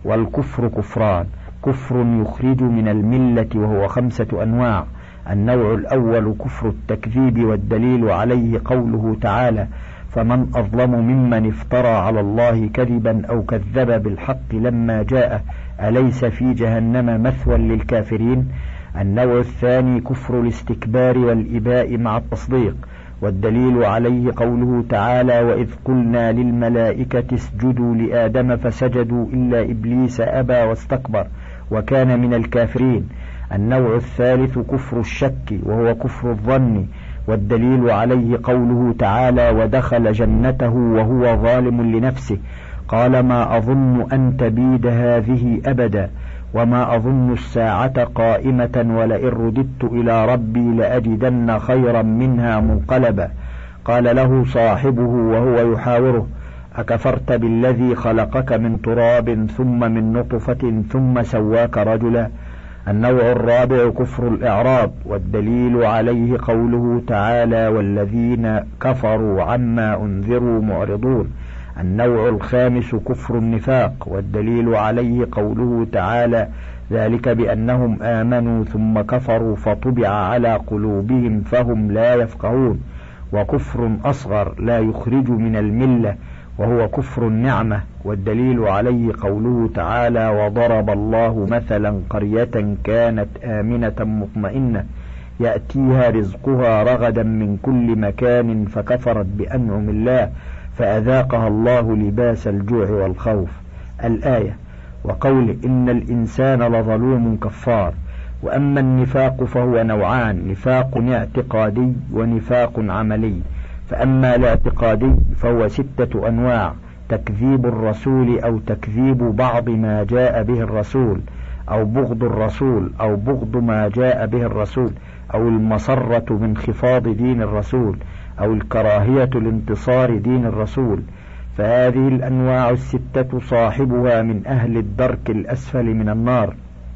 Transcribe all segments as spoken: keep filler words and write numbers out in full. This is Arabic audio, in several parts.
والكفر كفران: كفر يخرج من الملة وهو خمسة أنواع. النوع الأول كفر التكذيب، والدليل عليه قوله تعالى: فمن أظلم ممن افترى على الله كذبا أو كذب بالحق لما جاءه أليس في جهنم مثوى للكافرين. النوع الثاني كفر الاستكبار والإباء مع التصديق، والدليل عليه قوله تعالى: وإذ قلنا للملائكة اسجدوا لآدم فسجدوا إلا إبليس أبى واستكبر وكان من الكافرين. النوع الثالث كفر الشك، وهو كفر الظن، والدليل عليه قوله تعالى: ودخل جنته وهو ظالم لنفسه قال ما أظن أن تبيد هذه أبدا وما أظن الساعة قائمة ولئن رددت إلى ربي لأجدن خيرا منها منقلبا. قال له صاحبه وهو يحاوره: أكفرت بالذي خلقك من تراب ثم من نطفة ثم سواك رجلا. النوع الرابع كفر الإعراض، والدليل عليه قوله تعالى: والذين كفروا عما أنذروا معرضون. النوع الخامس كفر النفاق، والدليل عليه قوله تعالى: ذلك بأنهم آمنوا ثم كفروا فطبع على قلوبهم فهم لا يفقهون. وكفر أصغر لا يخرج من الملة، وهو كفر النعمة، والدليل عليه قوله تعالى: وضرب الله مثلا قرية كانت آمنة مطمئنة يأتيها رزقها رغدا من كل مكان فكفرت بأنعم الله فأذاقها الله لباس الجوع والخوف. الآية. وقول إن الإنسان لظلوم كفار. وأما النفاق فهو نوعان: نفاق اعتقادي ونفاق عملي. فأما الاعتقادي فهو ستة أنواع: تكذيب الرسول أو تكذيب بعض ما جاء به الرسول، أو بغض الرسول أو بغض ما جاء به الرسول، أو المسرة بانخفاض دين الرسول، أو الكراهية لانتصار دين الرسول. فهذه الأنواع الستة صاحبها من أهل الدرك الأسفل من النار،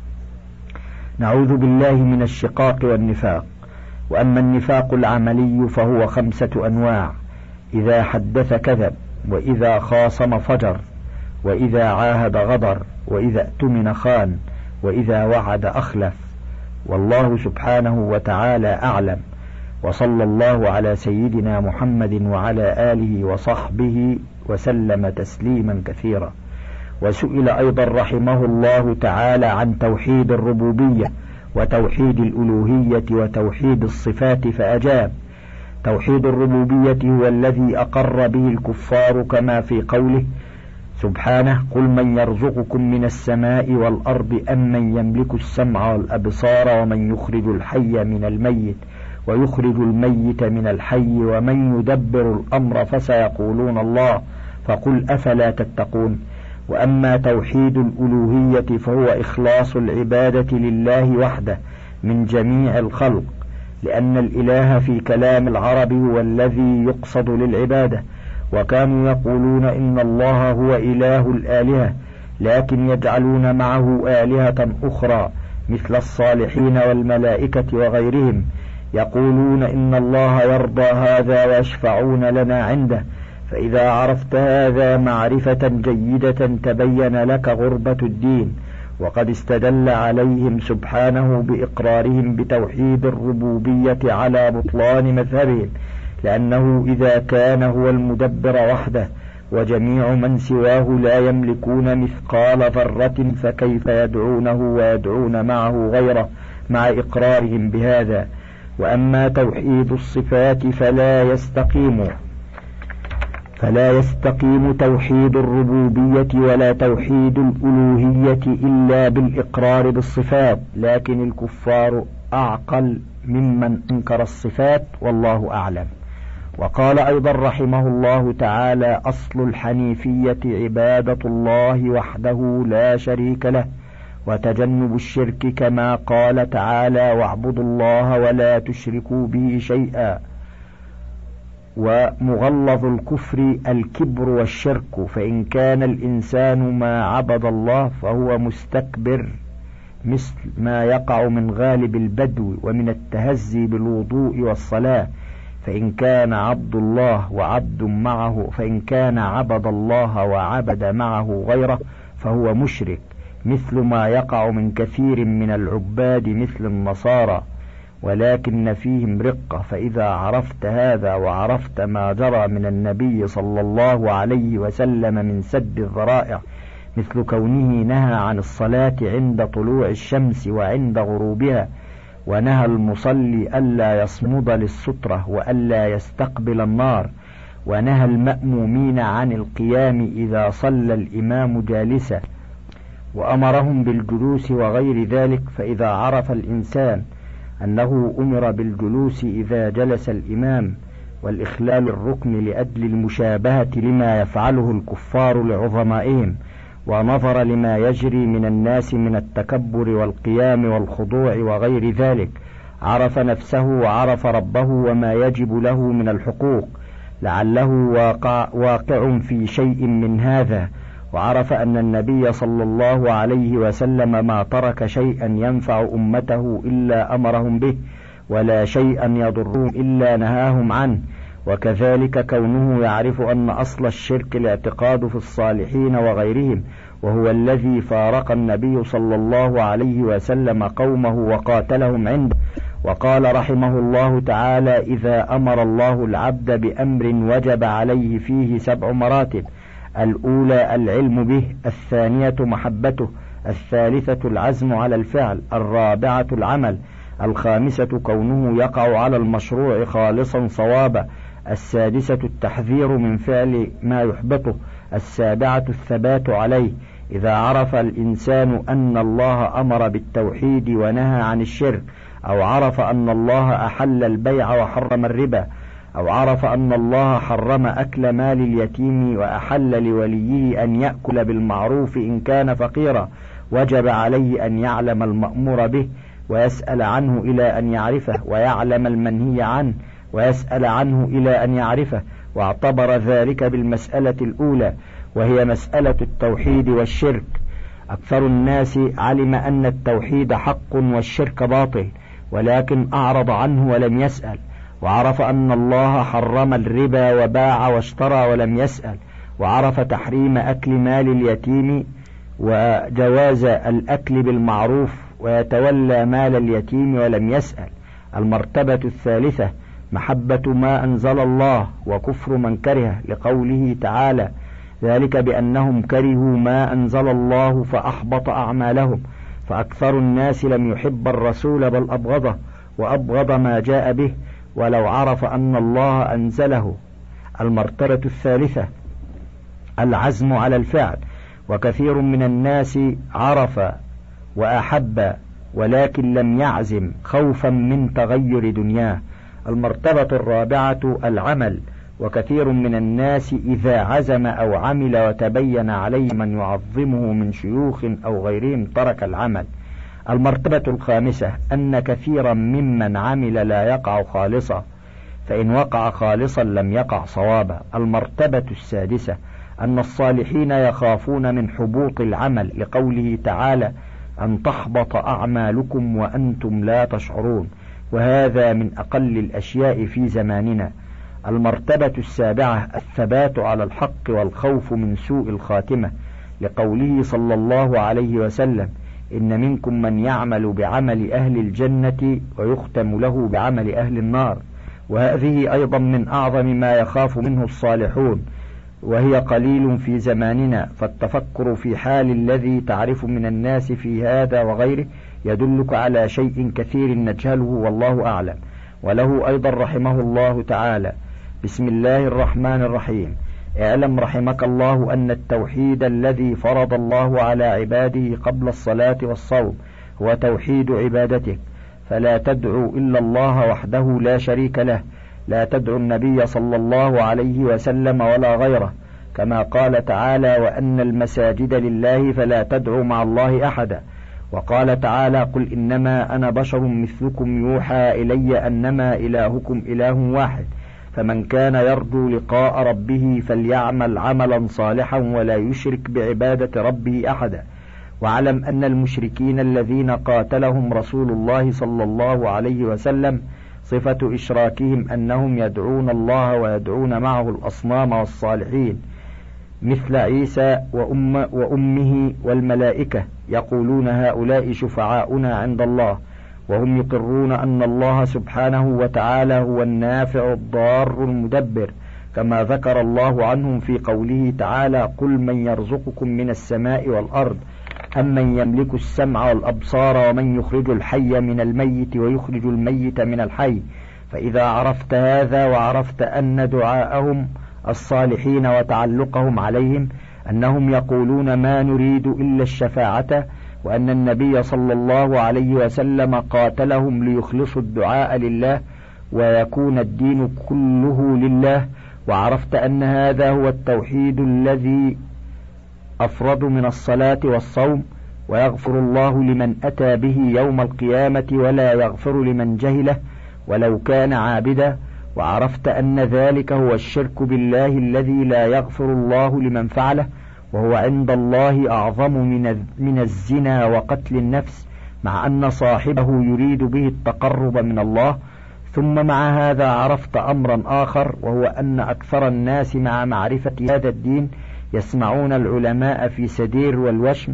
نعوذ بالله من الشقاق والنفاق. وأما النفاق العملي فهو خمسة أنواع: إذا حدث كذب، وإذا خاصم فجر، وإذا عاهد غدر، وإذا اؤتمن خان، وإذا وعد أخلف. والله سبحانه وتعالى أعلم، وصلى الله على سيدنا محمد وعلى آله وصحبه وسلم تسليما كثيرا. وسئل أيضا رحمه الله تعالى عن توحيد الربوبية وتوحيد الألوهية وتوحيد الصفات فأجاب: توحيد الربوبية هو الذي أقر به الكفار كما في قوله سبحانه: قل من يرزقكم من السماء والأرض أم من يملك السمع والأبصار ومن يخرج الحي من الميت ويخرج الميت من الحي ومن يدبر الأمر فسيقولون الله فقل أفلا تتقون. وأما توحيد الألوهية فهو إخلاص العبادة لله وحده من جميع الخلق، لأن الإله في كلام العرب هو الذي يقصد للعبادة، وكانوا يقولون إن الله هو إله الآلهة، لكن يجعلون معه آلهة أخرى مثل الصالحين والملائكة وغيرهم، يقولون إن الله يرضى هذا ويشفعون لنا عنده. فإذا عرفت هذا معرفة جيدة تبين لك غربة الدين. وقد استدل عليهم سبحانه بإقرارهم بتوحيد الربوبية على بطلان مذهبهم، لأنه إذا كان هو المدبر وحده وجميع من سواه لا يملكون مثقال ذرة فكيف يدعونه ويدعون معه غيره مع إقرارهم بهذا. وأما توحيد الصفات فلا يستقيم فلا يستقيم توحيد الربوبية ولا توحيد الألوهية إلا بالإقرار بالصفات، لكن الكفار أعقل ممن أنكر الصفات، والله أعلم. وقال أيضا رحمه الله تعالى: أصل الحنيفية عبادة الله وحده لا شريك له وتجنب الشرك، كما قال تعالى: واعبدوا الله ولا تشركوا به شيئا. ومغلظ الكفر الكبر والشرك، فإن كان الإنسان ما عبد الله فهو مستكبر، مثل ما يقع من غالب البدو ومن التهزي بالوضوء والصلاة. فإن كان عبد الله وعبد معه فإن كان عبد الله وعبد معه غيره فهو مشرك، مثل ما يقع من كثير من العباد مثل النصارى، ولكن فيهم رقة. فإذا عرفت هذا وعرفت ما جرى من النبي صلى الله عليه وسلم من سد الذرائع، مثل كونه نهى عن الصلاة عند طلوع الشمس وعند غروبها، ونهى المصلي ألا يصمد للسترة وألا يستقبل النار، ونهى المأمومين عن القيام إذا صلى الإمام جالسا، وأمرهم بالجلوس وغير ذلك. فإذا عرف الإنسان أنه أمر بالجلوس إذا جلس الإمام، والإخلال الركن لأجل المشابهة لما يفعله الكفار لعظمائهم، ونظر لما يجري من الناس من التكبر والقيام والخضوع وغير ذلك، عرف نفسه وعرف ربه وما يجب له من الحقوق، لعله واقع, واقع في شيء من هذا، وعرف أن النبي صلى الله عليه وسلم ما ترك شيئا ينفع أمته إلا أمرهم به، ولا شيئا يضرهم إلا نهاهم عنه. وكذلك كونه يعرف أن أصل الشرك الاعتقاد في الصالحين وغيرهم، وهو الذي فارق النبي صلى الله عليه وسلم قومه وقاتلهم عنده، وقال رحمه الله تعالى: إذا أمر الله العبد بأمر وجب عليه فيه سبع مراتب: الأولى العلم به، الثانية محبته، الثالثة العزم على الفعل، الرابعة العمل، الخامسة كونه يقع على المشروع خالصا صوابا، السادسة التحذير من فعل ما يحبطه، السابعة الثبات عليه. إذا عرف الإنسان أن الله أمر بالتوحيد ونهى عن الشرك، أو عرف أن الله أحل البيع وحرم الربا، أو عرف أن الله حرم أكل مال اليتيم وأحل لوليه أن يأكل بالمعروف إن كان فقيرا، وجب عليه أن يعلم المأمور به ويسأل عنه إلى أن يعرفه، ويعلم المنهي عنه ويسأل عنه إلى أن يعرفه، واعتبر ذلك بالمسألة الأولى، وهي مسألة التوحيد والشرك. أكثر الناس علم أن التوحيد حق والشرك باطل، ولكن أعرض عنه ولم يسأل، وعرف أن الله حرم الربا وباع واشترى ولم يسأل، وعرف تحريم أكل مال اليتيم وجواز الأكل بالمعروف ويتولى مال اليتيم ولم يسأل. المرتبة الثالثة محبة ما أنزل الله وكفر من كره، لقوله تعالى: ذلك بأنهم كرهوا ما أنزل الله فأحبط أعمالهم. فأكثر الناس لم يحب الرسول بل أبغضه، وأبغض ما جاء به ولو عرف أن الله أنزله. المرتبة الثالثة العزم على الفعل، وكثير من الناس عرف وأحب ولكن لم يعزم خوفا من تغير دنياه. المرتبة الرابعة العمل، وكثير من الناس إذا عزم أو عمل وتبين عليه من يعظمه من شيوخ أو غيرهم ترك العمل. المرتبة الخامسة أن كثيرا ممن عمل لا يقع خالصا، فإن وقع خالصا لم يقع صوابا. المرتبة السادسة أن الصالحين يخافون من حبوط العمل، لقوله تعالى: أن تحبط أعمالكم وأنتم لا تشعرون، وهذا من أقل الأشياء في زماننا. المرتبة السابعة الثبات على الحق والخوف من سوء الخاتمة، لقوله صلى الله عليه وسلم: إن منكم من يعمل بعمل أهل الجنة ويختم له بعمل أهل النار. وهذه أيضا من أعظم ما يخاف منه الصالحون، وهي قليل في زماننا. فالتفكر في حال الذي تعرف من الناس في هذا وغيره يدلك على شيء كثير نجهله والله أعلم. وله أيضا رحمه الله تعالى: بسم الله الرحمن الرحيم. اعلم رحمك الله أن التوحيد الذي فرض الله على عباده قبل الصلاة والصوم هو توحيد عبادتك، فلا تدعو إلا الله وحده لا شريك له، لا تدعو النبي صلى الله عليه وسلم ولا غيره، كما قال تعالى: وأن المساجد لله فلا تدعو مع الله أحدا. وقال تعالى: قل إنما أنا بشر مثلكم يوحى إلي أنما إلهكم إله واحد، فمن كان يرجو لقاء ربه فليعمل عملا صالحا ولا يشرك بعبادة ربه أحدا. واعلم أن المشركين الذين قاتلهم رسول الله صلى الله عليه وسلم صفة إشراكهم أنهم يدعون الله ويدعون معه الأصنام والصالحين، مثل عيسى وأم وأمه والملائكة، يقولون هؤلاء شفعاؤنا عند الله، وهم يقرون أن الله سبحانه وتعالى هو النافع الضار المدبر، كما ذكر الله عنهم في قوله تعالى: قل من يرزقكم من السماء والأرض أمن يملك السمع والأبصار ومن يخرج الحي من الميت ويخرج الميت من الحي. فإذا عرفت هذا وعرفت أن دعاءهم الصالحين وتعلقهم عليهم أنهم يقولون ما نريد إلا الشفاعة، وأن النبي صلى الله عليه وسلم قاتلهم ليخلصوا الدعاء لله ويكون الدين كله لله، وعرفت أن هذا هو التوحيد الذي أفرد من الصلاة والصوم، ويغفر الله لمن أتى به يوم القيامة ولا يغفر لمن جهله ولو كان عابدا، وعرفت أن ذلك هو الشرك بالله الذي لا يغفر الله لمن فعله، وهو عند الله أعظم من الزنا وقتل النفس، مع أن صاحبه يريد به التقرب من الله. ثم مع هذا عرفت أمرا آخر، وهو أن أكثر الناس مع معرفة هذا الدين يسمعون العلماء في سدير والوشم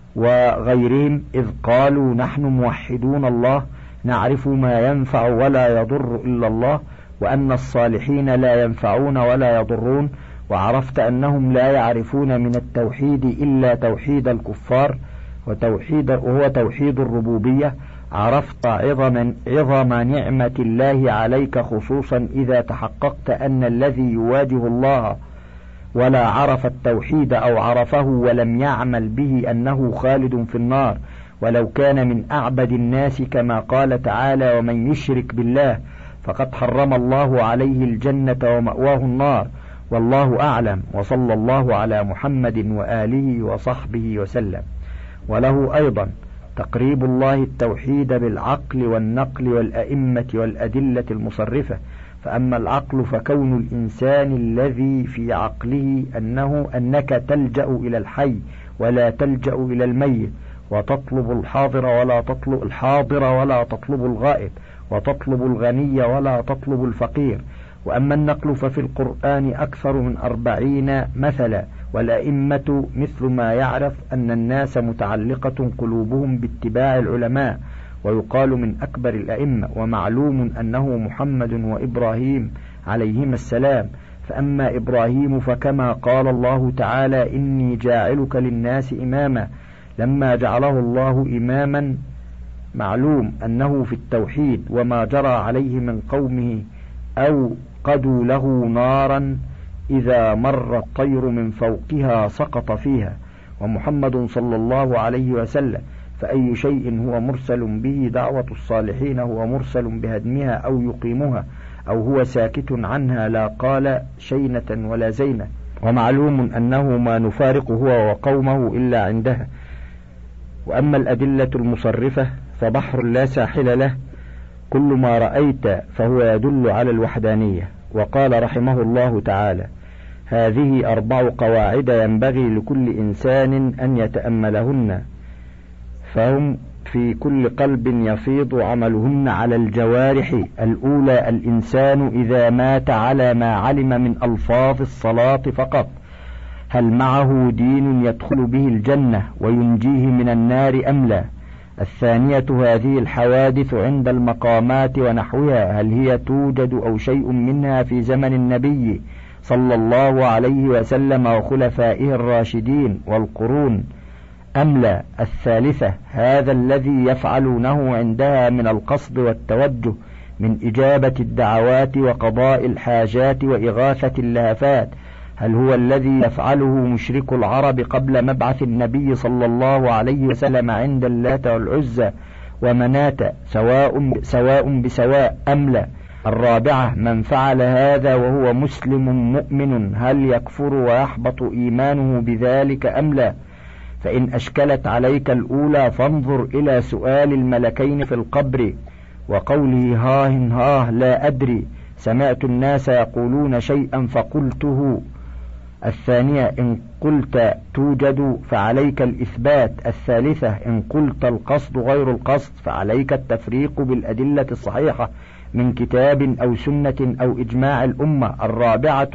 وغيرهم إذ قالوا نحن موحدون الله نعرف ما ينفع ولا يضر إلا الله، وأن الصالحين لا ينفعون ولا يضرون، وعرفت أنهم لا يعرفون من التوحيد إلا توحيد الكفار وتوحيد وهو توحيد الربوبية. عرفت عظم, عظم نعمة الله عليك، خصوصا إذا تحققت أن الذي يواجه الله ولا عرف التوحيد أو عرفه ولم يعمل به أنه خالد في النار ولو كان من أعبد الناس، كما قال تعالى: ومن يشرك بالله فقد حرم الله عليه الجنة ومأواه النار، والله أعلم، وصلى الله على محمد وآله وصحبه وسلم. وله أيضا تقريب الله التوحيد بالعقل والنقل والأئمة والأدلة المصرفة. فأما العقل فكون الإنسان الذي في عقله أنه أنك تلجأ إلى الحي ولا تلجأ إلى الميت، وتطلب الحاضر ولا تطلب الحاضر ولا تطلب الغائب، وتطلب الغني ولا تطلب الفقير. وأما النقل ففي القرآن أكثر من أربعين مثلا، والأئمة مثل ما يعرف أن الناس متعلقة قلوبهم باتباع العلماء، ويقال من أكبر الأئمة، ومعلوم أنه محمد وإبراهيم عليهما السلام. فأما إبراهيم فكما قال الله تعالى: إني جاعلك للناس إماما، لما جعله الله إماما معلوم أنه في التوحيد، وما جرى عليه من قومه أو قدوا له نارا إذا مر الطير من فوقها سقط فيها. ومحمد صلى الله عليه وسلم فأي شيء هو مرسل به دعوة الصالحين هو مرسل بهدمها أو يقيمها، أو هو ساكت عنها لا قال شينة ولا زينة. ومعلوم أنه ما نفارق هو وقومه إلا عندها. وأما الأدلة المصرفة فبحر لا ساحل له، كل ما رأيت فهو يدل على الوحدانية. وقال رحمه الله تعالى: هذه أربع قواعد ينبغي لكل إنسان أن يتأملهن، فهم في كل قلب يفيض عملهن على الجوارح. الأولى: الإنسان إذا مات على ما علم من ألفاظ الصلاة فقط، هل معه دين يدخل به الجنة وينجيه من النار أم لا؟ الثانية: هذه الحوادث عند المقامات ونحوها، هل هي توجد أو شيء منها في زمن النبي صلى الله عليه وسلم وخلفائه الراشدين والقرون أم لا؟ الثالثة: هذا الذي يفعلونه عندها من القصد والتوجه من إجابة الدعوات وقضاء الحاجات وإغاثة اللهفات، هل هو الذي يفعله مشرك العرب قبل مبعث النبي صلى الله عليه وسلم عند اللات والعزى ومناة سواء, سواء بسواء أم لا؟ الرابعة: من فعل هذا وهو مسلم مؤمن، هل يكفر ويحبط إيمانه بذلك أم لا؟ فإن أشكلت عليك الأولى فانظر إلى سؤال الملكين في القبر وقوله هاه هاه لا أدري، سمعت الناس يقولون شيئا فقلته. الثانية: إن قلت توجد فعليك الإثبات. الثالثة: إن قلت القصد غير القصد فعليك التفريق بالأدلة الصحيحة من كتاب أو سنة أو إجماع الأمة. الرابعة: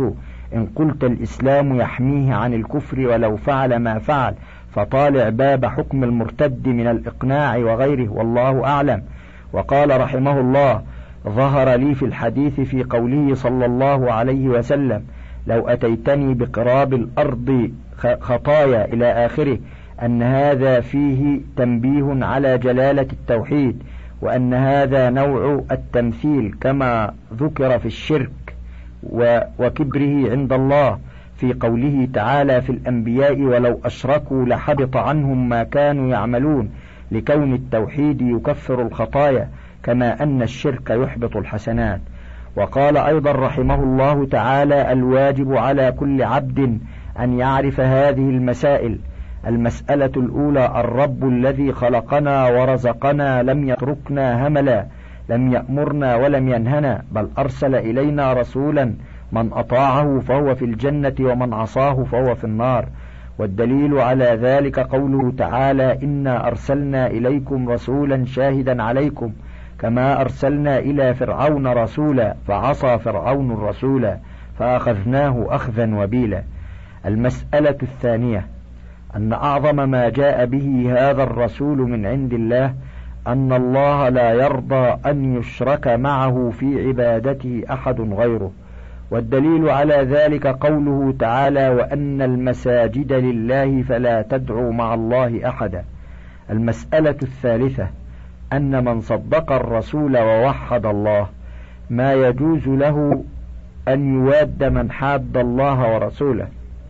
إن قلت الإسلام يحميه عن الكفر ولو فعل ما فعل، فطالع باب حكم المرتد من الإقناع وغيره، والله أعلم. وقال رحمه الله: ظهر لي في الحديث في قوله صلى الله عليه وسلم: لو أتيتني بقراب الأرض خطايا إلى آخره، أن هذا فيه تنبيه على جلالة التوحيد، وأن هذا نوع التمثيل كما ذكر في الشرك وكبره عند الله في قوله تعالى في الأنبياء: ولو أشركوا لحبط عنهم ما كانوا يعملون، لكون التوحيد يكفر الخطايا كما أن الشرك يحبط الحسنات. وقال أيضا رحمه الله تعالى: الواجب على كل عبد أن يعرف هذه المسائل. المسألة الأولى: الرب الذي خلقنا ورزقنا لم يتركنا هملا، لم يأمرنا ولم ينهنا، بل أرسل إلينا رسولا من أطاعه فهو في الجنة ومن عصاه فهو في النار. والدليل على ذلك قوله تعالى: إنا أرسلنا إليكم رسولا شاهدا عليكم كما أرسلنا إلى فرعون رسولا فعصى فرعون الرسول فأخذناه أخذا وبيلا. المسألة الثانية: أن أعظم ما جاء به هذا الرسول من عند الله أن الله لا يرضى أن يشرك معه في عبادته أحد غيره. والدليل على ذلك قوله تعالى: وأن المساجد لله فلا تدعوا مع الله أحدا. المسألة الثالثة: أن من صدق الرسول ووحد الله ما يجوز له أن يواد من حاد الله ورسوله،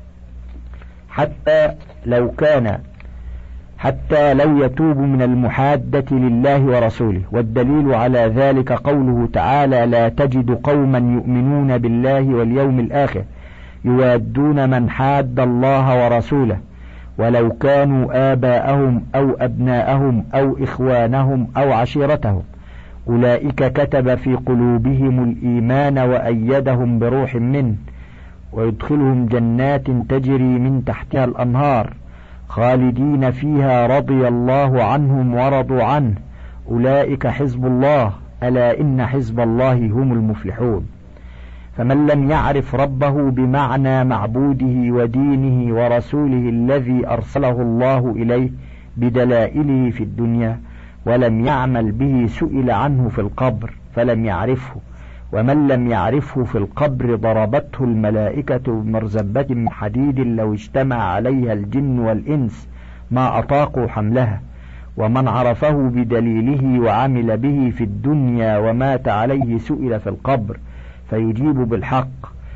حتى لو كان حتى لو يتوب من المحادة لله ورسوله. والدليل على ذلك قوله تعالى: لا تجد قوما يؤمنون بالله واليوم الآخر يوادون من حاد الله ورسوله ولو كانوا آباءهم أو أبناءهم أو إخوانهم أو عشيرتهم، أولئك كتب في قلوبهم الإيمان وأيدهم بروح منه ويدخلهم جنات تجري من تحتها الأنهار خالدين فيها رضي الله عنهم ورضوا عنه، أولئك حزب الله، ألا إن حزب الله هم المفلحون. فمن لم يعرف ربه بمعنى معبوده ودينه ورسوله الذي أرسله الله إليه بدلائله في الدنيا ولم يعمل به سئل عنه في القبر فلم يعرفه، ومن لم يعرفه في القبر ضربته الملائكة بمرزبة من حديد لو اجتمع عليها الجن والإنس ما أطاقوا حملها. ومن عرفه بدليله وعمل به في الدنيا ومات عليه سئل في القبر فيجيب بالحق،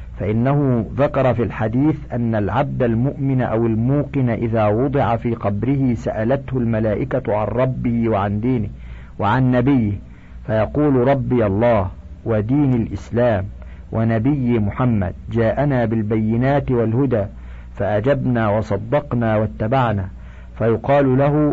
فإنه ذكر في الحديث أن العبد المؤمن أو الموقن إذا وضع في قبره سألته الملائكة عن ربه وعن دينه وعن نبيه، فيقول: ربي الله ودين الإسلام ونبي محمد جاءنا بالبينات والهدى فأجبنا وصدقنا واتبعنا. فيقال له: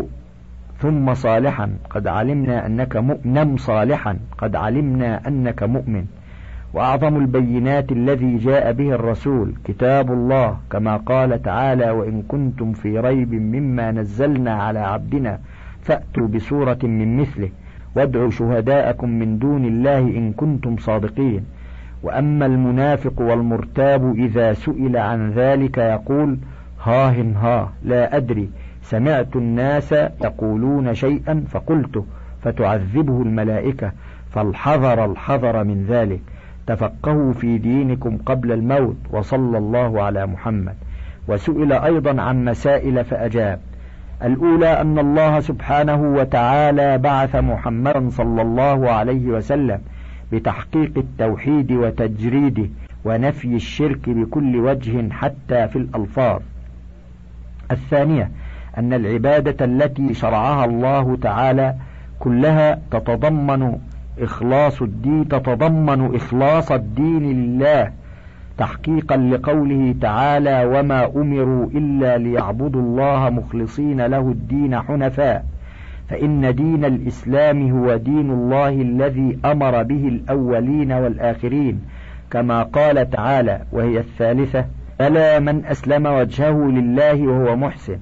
ثم صالحا قد علمنا أنك مؤمن صالحا قد علمنا أنك مؤمن. وأعظم البينات الذي جاء به الرسول كتاب الله، كما قال تعالى: وإن كنتم في ريب مما نزلنا على عبدنا فأتوا بسورة من مثله وادعوا شهداءكم من دون الله إن كنتم صادقين. وأما المنافق والمرتاب إذا سئل عن ذلك يقول: ها ها لا أدري، سمعت الناس يقولون شيئا فقلته، فتعذبه الملائكة، فالحذر الحذر من ذلك، تفقهوا في دينكم قبل الموت، وصلى الله على محمد. وسئل أيضا عن مسائل فأجاب: الأولى أن الله سبحانه وتعالى بعث محمدا صلى الله عليه وسلم بتحقيق التوحيد وتجريده ونفي الشرك بكل وجه حتى في الألفاظ. الثانية أن العبادة التي شرعها الله تعالى كلها تتضمن إخلاص الدين تتضمن إخلاص الدين لله، تحقيقا لقوله تعالى: وما أمروا إلا ليعبدوا الله مخلصين له الدين حنفاء. فإن دين الإسلام هو دين الله الذي أمر به الأولين والآخرين، كما قال تعالى: وهي الثالثة: ألا من أسلم وجهه لله وهو محسن.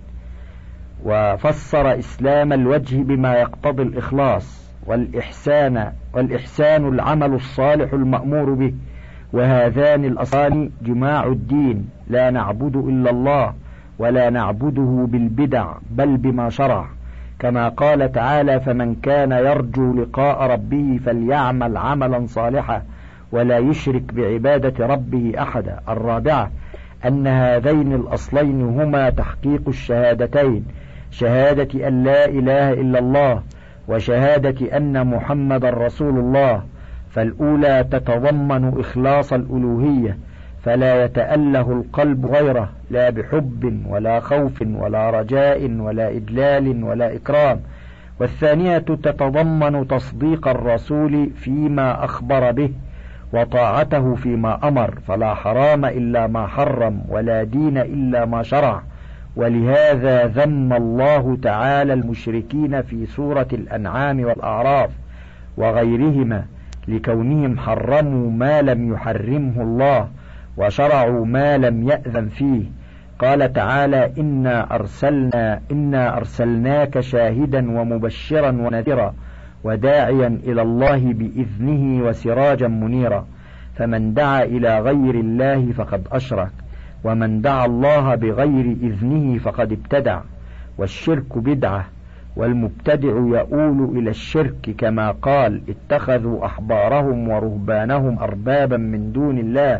وفسر إسلام الوجه بما يقتضي الإخلاص والإحسان والإحسان العمل الصالح المأمور به، وهذان الأصلان جماع الدين، لا نعبد إلا الله ولا نعبده بالبدع بل بما شرع، كما قال تعالى: فمن كان يرجو لقاء ربه فليعمل عملا صالحا ولا يشرك بعبادة ربه أحدا. الرابعة أن هذين الأصلين هما تحقيق الشهادتين، شهادة أن لا إله إلا الله وشهادة أن محمد رسول الله، فالأولى تتضمن إخلاص الألوهية فلا يتأله القلب غيره، لا بحب ولا خوف ولا رجاء ولا إدلال ولا إكرام، والثانية تتضمن تصديق الرسول فيما أخبر به وطاعته فيما أمر، فلا حرام إلا ما حرم ولا دين إلا ما شرع. ولهذا ذم الله تعالى المشركين في سورة الأنعام والأعراف وغيرهما لكونهم حرموا ما لم يحرمه الله وشرعوا ما لم يأذن فيه. قال تعالى: إنا أرسلنا إنا أرسلناك شاهدا ومبشرا ونذيرا وداعيا إلى الله بإذنه وسراجا منيرا، فمن دعا إلى غير الله فقد أشرك، ومن دعا الله بغير إذنه فقد ابتدع، والشرك بدعة، والمبتدع يؤول إلى الشرك، كما قال: اتخذوا أحبارهم ورهبانهم أربابا من دون الله.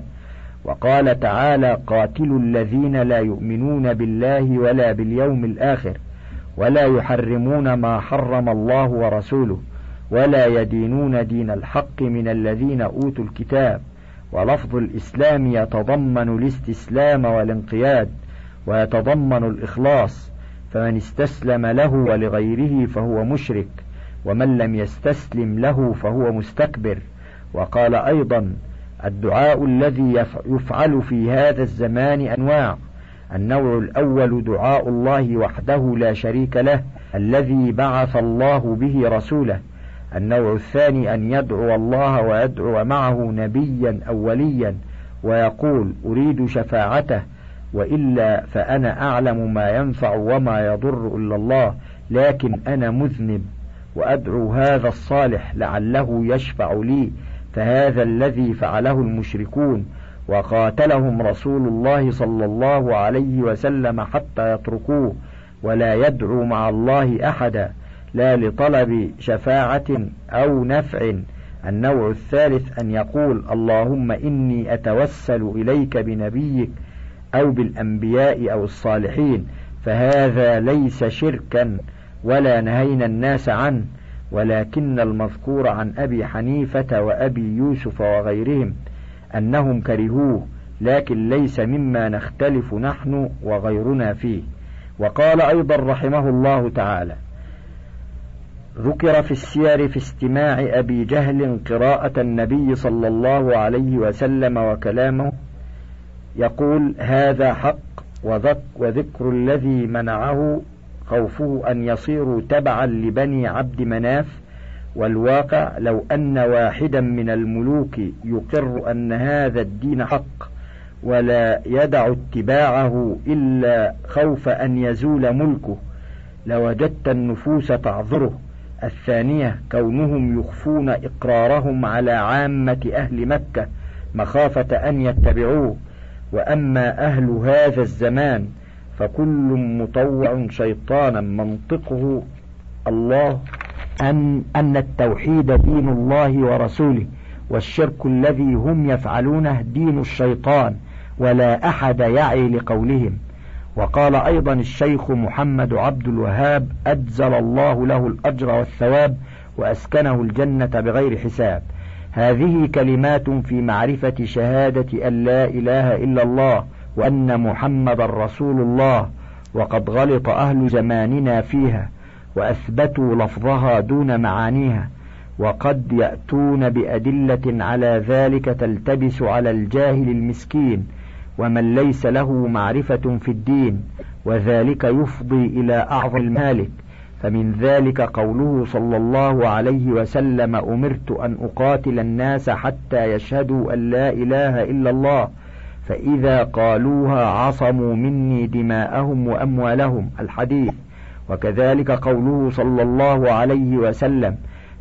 وقال تعالى: قاتلوا الذين لا يؤمنون بالله ولا باليوم الآخر ولا يحرمون ما حرم الله ورسوله ولا يدينون دين الحق من الذين أوتوا الكتاب. ولفظ الإسلام يتضمن الاستسلام والانقياد ويتضمن الإخلاص، فمن استسلم له ولغيره فهو مشرك، ومن لم يستسلم له فهو مستكبر. وقال أيضا: الدعاء الذي يفعل في هذا الزمان أنواع: النوع الأول دعاء الله وحده لا شريك له الذي بعث الله به رسوله. النوع الثاني أن يدعو الله ويدعو معه نبيا أو وليا ويقول: أريد شفاعته، وإلا فأنا أعلم ما ينفع وما يضر إلا الله، لكن أنا مذنب وأدعو هذا الصالح لعله يشفع لي. فهذا الذي فعله المشركون وقاتلهم رسول الله صلى الله عليه وسلم حتى يتركوه، ولا يدعو مع الله أحدا، لا لطلب شفاعة أو نفع. النوع الثالث أن يقول: اللهم إني أتوسل إليك بنبيك أو بالأنبياء أو الصالحين، فهذا ليس شركا ولا نهينا الناس عنه، ولكن المذكور عن أبي حنيفة وأبي يوسف وغيرهم أنهم كرهوه، لكن ليس مما نختلف نحن وغيرنا فيه. وقال أيضا رحمه الله تعالى: ذكر في السير في استماع أبي جهل قراءة النبي صلى الله عليه وسلم وكلامه، يقول: هذا حق، وذكر الذي منعه خوفه أن يصيروا تبعا لبني عبد مناف. والواقع لو أن واحدا من الملوك يقر أن هذا الدين حق ولا يدع اتباعه إلا خوف أن يزول ملكه لوجدت النفوس تعذره. الثانية كونهم يخفون إقرارهم على عامة أهل مكة مخافة أن يتبعوه. وأما أهل هذا الزمان فكل مطوع شيطانا منطقه الله أن, أن التوحيد دين الله ورسوله، والشرك الذي هم يفعلونه دين الشيطان، ولا أحد يعي لقولهم. وقال أيضا الشيخ محمد عبد الوهاب أجزل الله له الأجر والثواب وأسكنه الجنة بغير حساب: هذه كلمات في معرفة شهادة أن لا إله إلا الله وأن محمد رسول الله، وقد غلط أهل زماننا فيها وأثبتوا لفظها دون معانيها، وقد يأتون بأدلة على ذلك تلتبس على الجاهل المسكين ومن ليس له معرفة في الدين، وذلك يفضي إلى أعظم المهالك. فمن ذلك قوله صلى الله عليه وسلم: أمرت أن أقاتل الناس حتى يشهدوا أن لا إله إلا الله، فإذا قالوها عصموا مني دماءهم وأموالهم، الحديث. وكذلك قوله صلى الله عليه وسلم: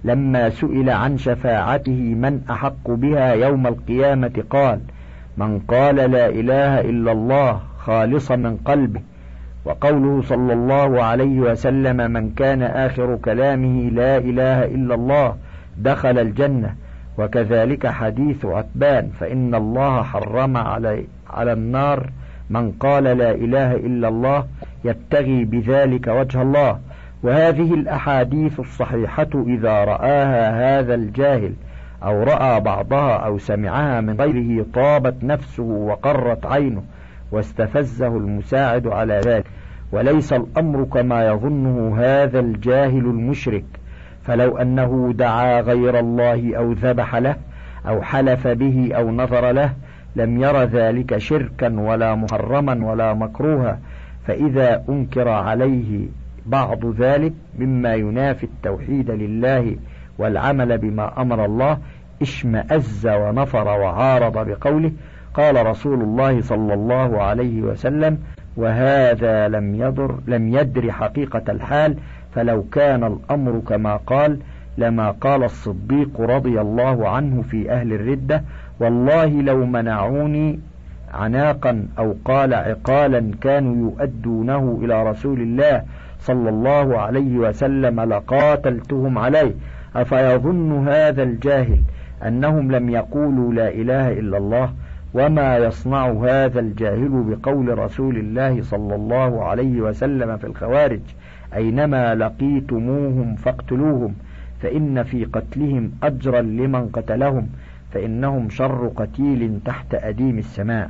لما سئل عن شفاعته من أحق بها يوم القيامة قال: من قال لا إله إلا الله خالصا من قلبه. وقوله صلى الله عليه وسلم: من كان آخر كلامه لا إله إلا الله دخل الجنة. وكذلك حديث عتبان: فإن الله حرم على على النار من قال لا إله إلا الله يبتغي بذلك وجه الله. وهذه الأحاديث الصحيحة إذا رآها هذا الجاهل أو رأى بعضها أو سمعها من غيره طابت نفسه وقرت عينه واستفزه المساعد على ذلك، وليس الأمر كما يظنه هذا الجاهل المشرك. فلو أنه دعا غير الله أو ذبح له أو حلف به أو نظر له لم ير ذلك شركا ولا محرما ولا مكروها. فإذا أنكر عليه بعض ذلك مما ينافي التوحيد لله والعمل بما أمر الله اشمأز ونفر وعارض بقوله: قال رسول الله صلى الله عليه وسلم. وهذا لم يدر لم يدر حقيقة الحال، فلو كان الأمر كما قال لما قال الصديق رضي الله عنه في أهل الردة: والله لو منعوني عناقا أو قال عقالا كانوا يؤدونه إلى رسول الله صلى الله عليه وسلم لقاتلتهم عليه. أفيظن هذا الجاهل أنهم لم يقولوا لا إله إلا الله؟ وما يصنع هذا الجاهل بقول رسول الله صلى الله عليه وسلم في الخوارج: أينما لقيتموهم فاقتلوهم فإن في قتلهم أجرا لمن قتلهم فإنهم شر قتيل تحت أديم السماء.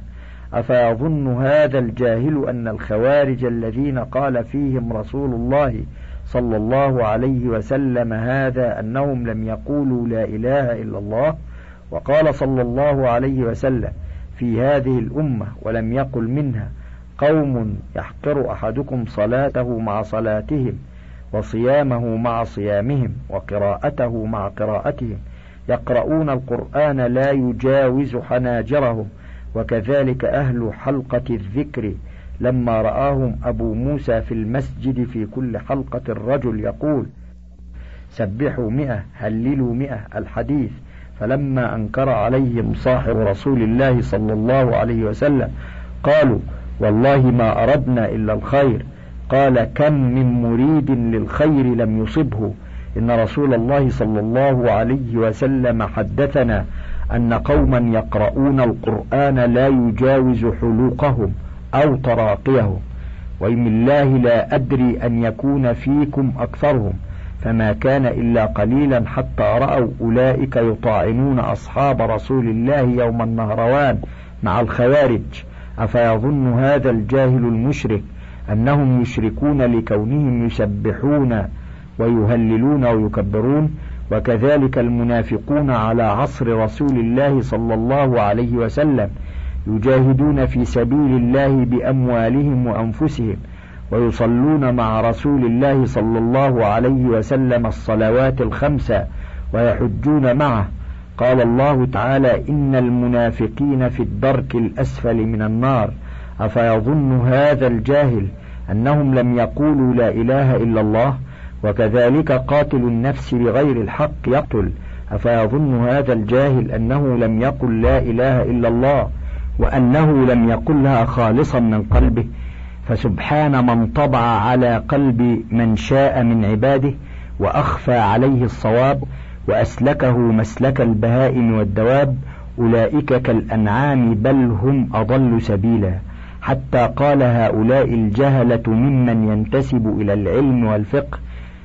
أفيظن هذا الجاهل أن الخوارج الذين قال فيهم رسول الله صلى الله عليه وسلم هذا أنهم لم يقولوا لا إله إلا الله؟ وقال صلى الله عليه وسلم في هذه الأمة ولم يقل منها: قوم يحقر أحدكم صلاته مع صلاتهم وصيامه مع صيامهم وقراءته مع قراءتهم، يقرؤون القرآن لا يجاوز حناجرهم. وكذلك أهل حلقة الذكر لما رآهم أبو موسى في المسجد في كل حلقة الرجل يقول: سبحوا مئة هللوا مئة الحديث، فلما أنكر عليهم صاحب رسول الله صلى الله عليه وسلم قالوا: والله ما أردنا إلا الخير. قال: كم من مريد للخير لم يصبه. إن رسول الله صلى الله عليه وسلم حدثنا أن قوما يقرؤون القرآن لا يجاوز حلوقهم أو تراقيهم، وإن الله لا أدري أن يكون فيكم أكثرهم، فما كان إلا قليلا حتى رأوا أولئك يطاعنون أصحاب رسول الله يوم النهروان مع الخوارج. أفيظن هذا الجاهل المشرك أنهم يشركون لكونهم يسبحون ويهللون ويكبرون؟ وكذلك المنافقون على عصر رسول الله صلى الله عليه وسلم يجاهدون في سبيل الله بأموالهم وأنفسهم، ويصلون مع رسول الله صلى الله عليه وسلم الصلوات الخمسة ويحجون معه. قال الله تعالى: إن المنافقين في الدرك الأسفل من النار. أفيظن هذا الجاهل أنهم لم يقولوا لا إله إلا الله؟ وكذلك قاتل النفس بغير الحق يقتل. أفيظن هذا الجاهل أنه لم يقل لا إله إلا الله وأنه لم يقلها خالصا من قلبه؟ فسبحان من طبع على قلب من شاء من عباده وأخفى عليه الصواب وأسلكه مسلك البهائم والدواب. أولئك كالأنعام بل هم أضل سبيلا. حتى قال هؤلاء الجهلة ممن ينتسب إلى العلم والفقه: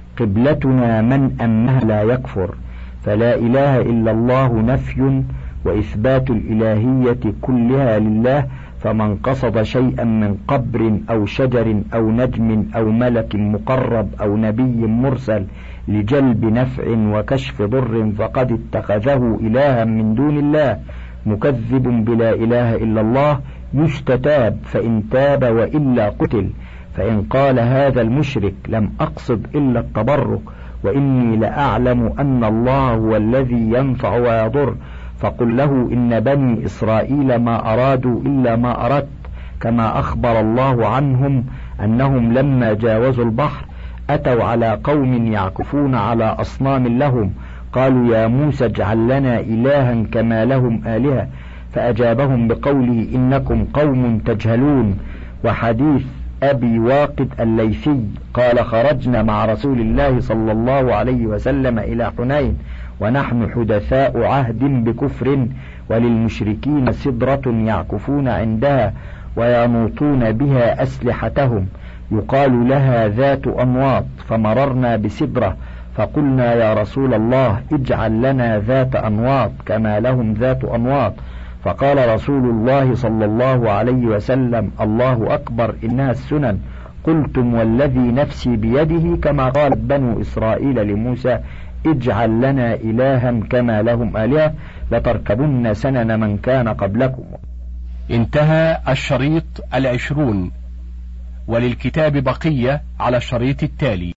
قبلتنا من أمها لا يكفر. فلا إله إلا الله نفي وإثبات الإلهية كلها لله، فمن قصد شيئا من قبر أو شجر أو نجم أو ملك مقرب أو نبي مرسل لجلب نفع وكشف ضر فقد اتخذه إلها من دون الله. مكذب بلا إله إلا الله يستتاب، فإن تاب وإلا قتل. فإن قال هذا المشرك: لم أقصد إلا التبرك، وإني لأعلم أن الله هو الذي ينفع ويضر، فقل له: إن بني إسرائيل ما أرادوا إلا ما أردت، كما أخبر الله عنهم أنهم لما جاوزوا البحر أتوا على قوم يعكفون على أصنام لهم، قالوا يا موسى اجعل لنا إلها كما لهم آلهة، فأجابهم بقوله إنكم قوم تجهلون. وحديث أبي واقد الليثي قال خرجنا مع رسول الله صلى الله عليه وسلم إلى حنين ونحن حدثاء عهد بكفر، وللمشركين سدرة يعكفون عندها وينوطون بها أسلحتهم يقال لها ذات أنواط، فمررنا بسدرة فقلنا يا رسول الله اجعل لنا ذات أنواط كما لهم ذات أنواط، فقال رسول الله صلى الله عليه وسلم الله أكبر إنها السنن. قلتم والذي نفسي بيده كما قالت بنو إسرائيل لموسى اجعل لنا إلها كما لهم آلهة لتركبن سنن من كان قبلكم. انتهى الشريط العشرون، وللكتاب بقية على الشريط التالي.